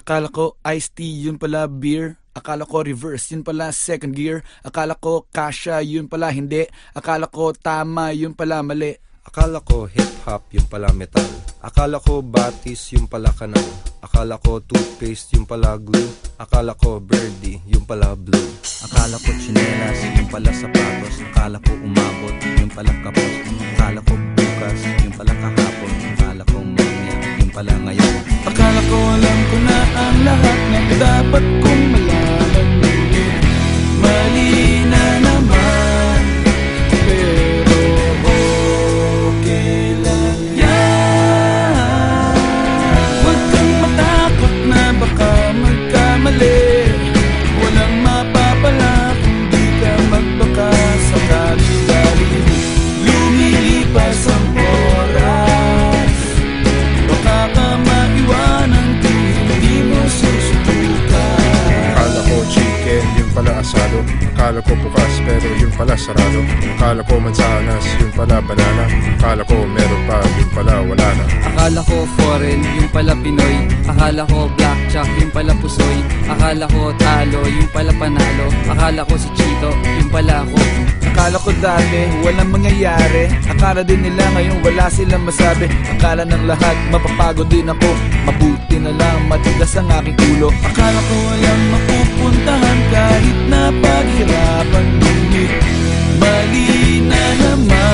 Akala ko iced tea, yun pala beer. Akala ko reverse, yun pala second gear. Akala ko kasha, yun pala hindi. Akala ko tama, yun pala mali. Akala ko hip-hop, yung pala metal. Akala ko batis, yung pala kanal. Akala ko toothpaste, yung pala glue. Akala ko birdie, yung pala blue. Akala ko tsinelas, yung pala sapatos. Akala ko umabot, yung pala kapos. Akala ko bukas, yung pala kahapon. Akala ko mamaya, yung pala ngayon. Akala ko alam ko na ang lahat ng dapat kong malaman. Mali na naman, pero okay lang yan. Huwag kang matakot na baka magkamali. Walang mapapala kung di ka magbaka. Sakali-kali lumilipas ang oras. Baka ka maiwanan kung hindi mo susutukan. Akala ko chicken, yun pala asado. Akala ko bukas, pero yun pala sarado. Akala ko mansanas, yun pala banana. Akala ko meron pa, yun pala wala na. Akala ko foreign, yung pala Pinoy. Akala ko blackjack, yung pala pusoy. Akala ko talo, yung pala panalo. Akala ko si Chito, yung pala ako. Akala ko dati walang mangyayari. Akala din nila ngayon wala silang masabi. Akala ng lahat mapapagod din ako. Mabuti na lang matigas ang aking ulo. Akala ko walang mapupuntahan kahit na paghirapan. Ngunit mali na naman.